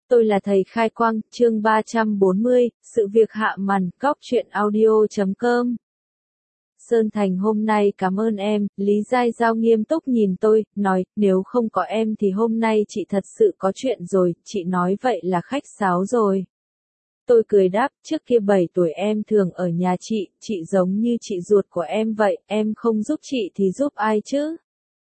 Tôi là thầy Khai Quang, chương 340, sự việc hạ màn, góc truyện audio.com. Sơn Thành hôm nay cảm ơn em, Lý Giai Giao nghiêm túc nhìn tôi, nói, nếu không có em thì hôm nay chị thật sự có chuyện rồi, chị nói vậy là khách sáo rồi. Tôi cười đáp, trước kia 7 tuổi em thường ở nhà chị giống như chị ruột của em vậy, em không giúp chị thì giúp ai chứ?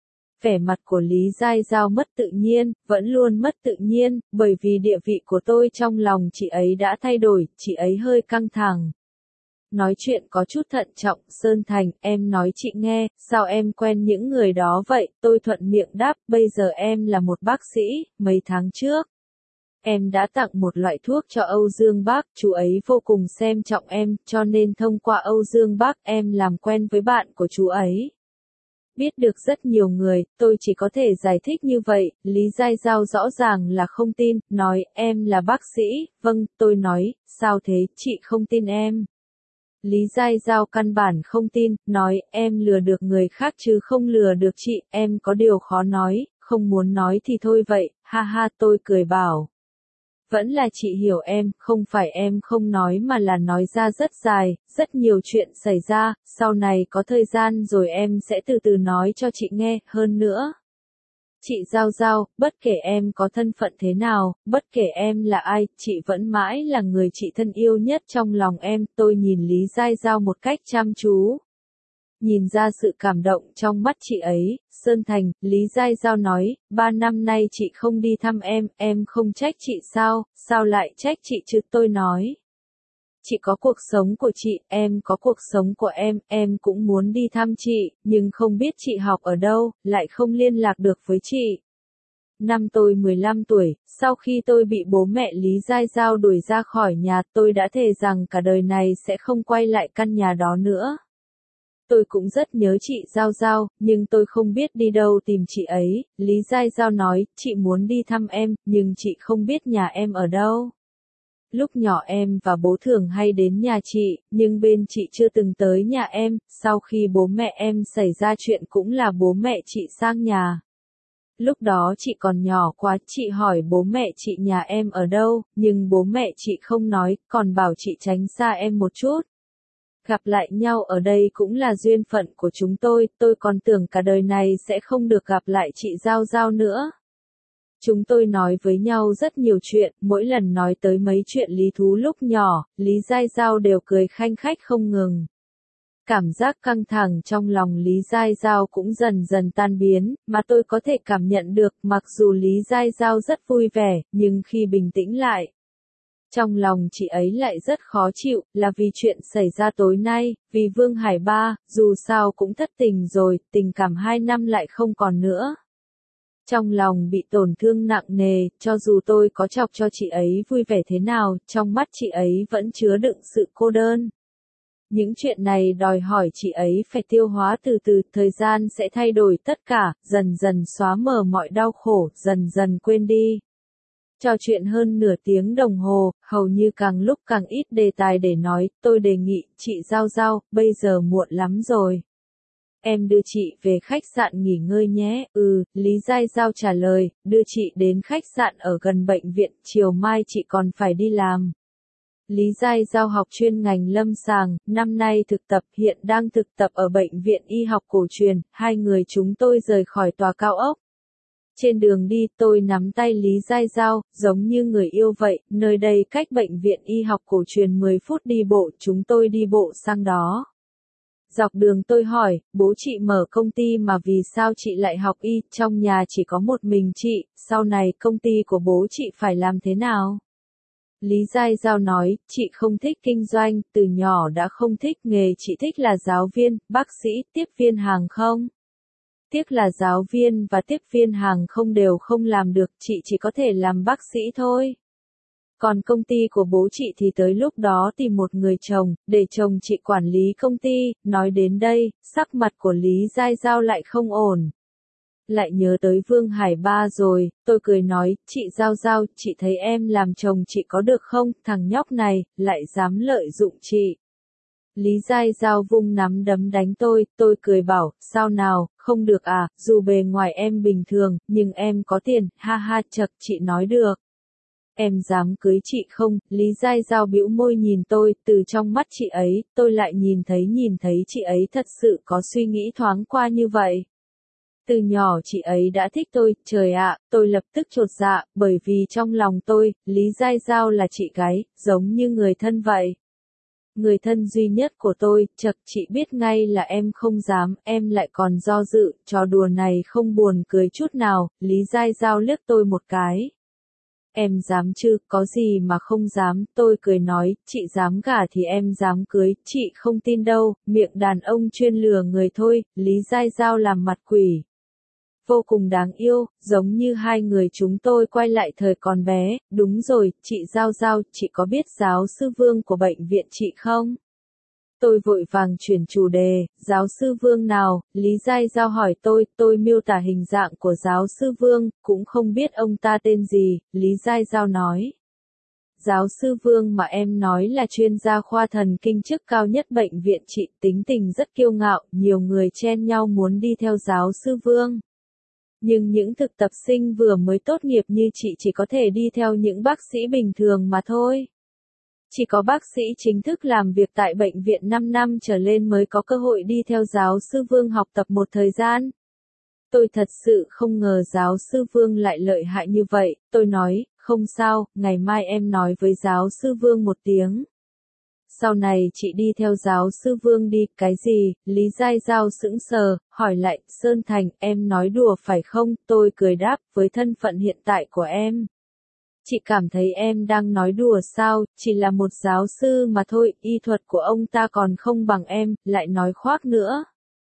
Vẻ mặt của Lý Giai Giao mất tự nhiên, vẫn luôn mất tự nhiên, bởi vì địa vị của tôi trong lòng chị ấy đã thay đổi, chị ấy hơi căng thẳng. Nói chuyện có chút thận trọng, Sơn Thành, em nói chị nghe, sao em quen những người đó vậy? Tôi thuận miệng đáp, bây giờ em là một bác sĩ, mấy tháng trước. Em đã tặng một loại thuốc cho Âu Dương Bác, chú ấy vô cùng xem trọng em, cho nên thông qua Âu Dương Bác em làm quen với bạn của chú ấy. Biết được rất nhiều người, tôi chỉ có thể giải thích như vậy, Lý Giai Giao rõ ràng là không tin, nói, em là bác sĩ, vâng, tôi nói, sao thế, chị không tin em. Lý Giai Giao căn bản không tin, nói, em lừa được người khác chứ không lừa được chị, em có điều khó nói, không muốn nói thì thôi vậy, ha ha, tôi cười bảo. Vẫn là chị hiểu em, không phải em không nói mà là nói ra rất dài, rất nhiều chuyện xảy ra, sau này có thời gian rồi em sẽ từ từ nói cho chị nghe, hơn nữa. Chị Giao Giao, bất kể em có thân phận thế nào, bất kể em là ai, chị vẫn mãi là người chị thân yêu nhất trong lòng em, tôi nhìn Lý Giai Giao một cách chăm chú. Nhìn ra sự cảm động trong mắt chị ấy, Sơn Thành, Lý Giai Giao nói, 3 năm nay chị không đi thăm em không trách chị sao lại trách chị chứ tôi nói. Chị có cuộc sống của chị, em có cuộc sống của em cũng muốn đi thăm chị, nhưng không biết chị học ở đâu, lại không liên lạc được với chị. Năm tôi 15 tuổi, sau khi tôi bị bố mẹ Lý Giai Giao đuổi ra khỏi nhà, tôi đã thề rằng cả đời này sẽ không quay lại căn nhà đó nữa. Tôi cũng rất nhớ chị Giao Giao, nhưng tôi không biết đi đâu tìm chị ấy. Lý Giai Giao nói, chị muốn đi thăm em, nhưng chị không biết nhà em ở đâu. Lúc nhỏ em và bố thường hay đến nhà chị, nhưng bên chị chưa từng tới nhà em, sau khi bố mẹ em xảy ra chuyện cũng là bố mẹ chị sang nhà. Lúc đó chị còn nhỏ quá, chị hỏi bố mẹ chị nhà em ở đâu, nhưng bố mẹ chị không nói, còn bảo chị tránh xa em một chút. Gặp lại nhau ở đây cũng là duyên phận của chúng tôi còn tưởng cả đời này sẽ không được gặp lại chị Giao Giao nữa. Chúng tôi nói với nhau rất nhiều chuyện, mỗi lần nói tới mấy chuyện lý thú lúc nhỏ, Lý Giai Giao đều cười khanh khách không ngừng. Cảm giác căng thẳng trong lòng Lý Giai Giao cũng dần dần tan biến, mà tôi có thể cảm nhận được, mặc dù Lý Giai Giao rất vui vẻ, nhưng khi bình tĩnh lại, trong lòng chị ấy lại rất khó chịu, là vì chuyện xảy ra tối nay, vì Vương Hải Ba, dù sao cũng thất tình rồi, tình cảm 2 năm lại không còn nữa. Trong lòng bị tổn thương nặng nề, cho dù tôi có chọc cho chị ấy vui vẻ thế nào, trong mắt chị ấy vẫn chứa đựng sự cô đơn. Những chuyện này đòi hỏi chị ấy phải tiêu hóa từ từ, thời gian sẽ thay đổi tất cả, dần dần xóa mờ mọi đau khổ, dần dần quên đi. Trò chuyện hơn nửa tiếng đồng hồ, hầu như càng lúc càng ít đề tài để nói, tôi đề nghị, chị Giao Giao, bây giờ muộn lắm rồi. Em đưa chị về khách sạn nghỉ ngơi nhé, Lý Giai Giao trả lời, đưa chị đến khách sạn ở gần bệnh viện, chiều mai chị còn phải đi làm. Lý Giai Giao học chuyên ngành lâm sàng, năm nay thực tập, hiện đang thực tập ở bệnh viện y học cổ truyền, hai người chúng tôi rời khỏi tòa cao ốc. Trên đường đi, tôi nắm tay Lý Giai Giao, giống như người yêu vậy, nơi đây cách bệnh viện y học cổ truyền 10 phút đi bộ, chúng tôi đi bộ sang đó. Dọc đường tôi hỏi, bố chị mở công ty mà vì sao chị lại học y, trong nhà chỉ có một mình chị, sau này công ty của bố chị phải làm thế nào? Lý Giai Giao nói, chị không thích kinh doanh, từ nhỏ đã không thích nghề, chị thích là giáo viên, bác sĩ, tiếp viên hàng không. Tiếc là giáo viên và tiếp viên hàng không đều không làm được, chị chỉ có thể làm bác sĩ thôi. Còn công ty của bố chị thì tới lúc đó tìm một người chồng, để chồng chị quản lý công ty, nói đến đây, sắc mặt của Lý Giai Giao lại không ổn. Lại nhớ tới Vương Hải Ba rồi, tôi cười nói, chị Giao Giao, chị thấy em làm chồng chị có được không, thằng nhóc này, lại dám lợi dụng chị. Lý Giai Giao vung nắm đấm đánh tôi cười bảo, sao nào, không được à, dù bề ngoài em bình thường, nhưng em có tiền, ha ha, chậc chị nói được. Em dám cưới chị không? Lý Giai Giao bĩu môi nhìn tôi, từ trong mắt chị ấy, tôi lại nhìn thấy chị ấy thật sự có suy nghĩ thoáng qua như vậy. Từ nhỏ chị ấy đã thích tôi, trời ạ, tôi lập tức chột dạ, bởi vì trong lòng tôi, Lý Giai Giao là chị gái, giống như người thân vậy. Người thân duy nhất của tôi, chật chị biết ngay là em không dám, em lại còn do dự, trò đùa này không buồn cười chút nào, Lý Giai Giao liếc tôi một cái. Em dám chứ, có gì mà không dám, tôi cười nói, chị dám gả thì em dám cưới, chị không tin đâu, miệng đàn ông chuyên lừa người thôi, Lý Giai Giao làm mặt quỷ. Vô cùng đáng yêu, giống như hai người chúng tôi quay lại thời còn bé, đúng rồi, chị Giao Giao, chị có biết giáo sư Vương của bệnh viện chị không? Tôi vội vàng chuyển chủ đề, giáo sư Vương nào, Lý Giai Giao hỏi tôi miêu tả hình dạng của giáo sư Vương, cũng không biết ông ta tên gì, Lý Giai Giao nói. Giáo sư Vương mà em nói là chuyên gia khoa thần kinh chức cao nhất bệnh viện chị, tính tình rất kiêu ngạo, nhiều người chen nhau muốn đi theo giáo sư Vương. Nhưng những thực tập sinh vừa mới tốt nghiệp như chị chỉ có thể đi theo những bác sĩ bình thường mà thôi. Chỉ có bác sĩ chính thức làm việc tại bệnh viện 5 năm trở lên mới có cơ hội đi theo giáo sư Vương học tập một thời gian. Tôi thật sự không ngờ giáo sư Vương lại lợi hại như vậy, tôi nói, không sao, ngày mai em nói với giáo sư Vương một tiếng. Sau này chị đi theo giáo sư Vương đi, cái gì, Lý Giai Giao sững sờ, hỏi lại, Sơn Thành, em nói đùa phải không, tôi cười đáp, với thân phận hiện tại của em. Chị cảm thấy em đang nói đùa sao, chỉ là một giáo sư mà thôi, y thuật của ông ta còn không bằng em, lại nói khoác nữa.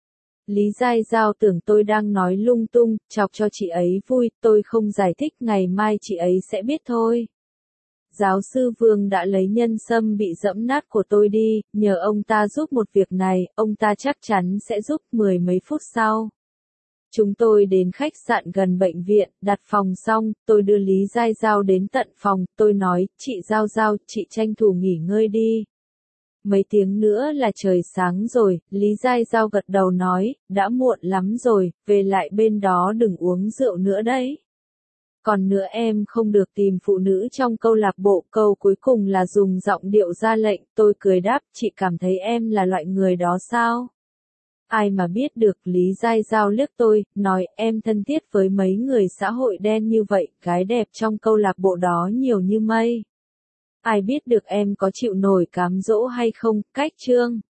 Lý Giai Giao tưởng tôi đang nói lung tung, chọc cho chị ấy vui, tôi không giải thích, ngày mai chị ấy sẽ biết thôi. Giáo sư Vương đã lấy nhân sâm bị dẫm nát của tôi đi, nhờ ông ta giúp một việc này, ông ta chắc chắn sẽ giúp 10 mấy phút sau. Chúng tôi đến khách sạn gần bệnh viện, đặt phòng xong, tôi đưa Lý Giai Giao đến tận phòng, tôi nói, chị Giao Giao, chị tranh thủ nghỉ ngơi đi. Mấy tiếng nữa là trời sáng rồi, Lý Giai Giao gật đầu nói, đã muộn lắm rồi, về lại bên đó đừng uống rượu nữa đấy. Còn nữa em không được tìm phụ nữ trong câu lạc bộ, câu cuối cùng là dùng giọng điệu ra lệnh, tôi cười đáp, chị cảm thấy em là loại người đó sao? Ai mà biết được, Lý Giai Giao liếc tôi, nói em thân thiết với mấy người xã hội đen như vậy, gái đẹp trong câu lạc bộ đó nhiều như mây. Ai biết được em có chịu nổi cám dỗ hay không, cách chương.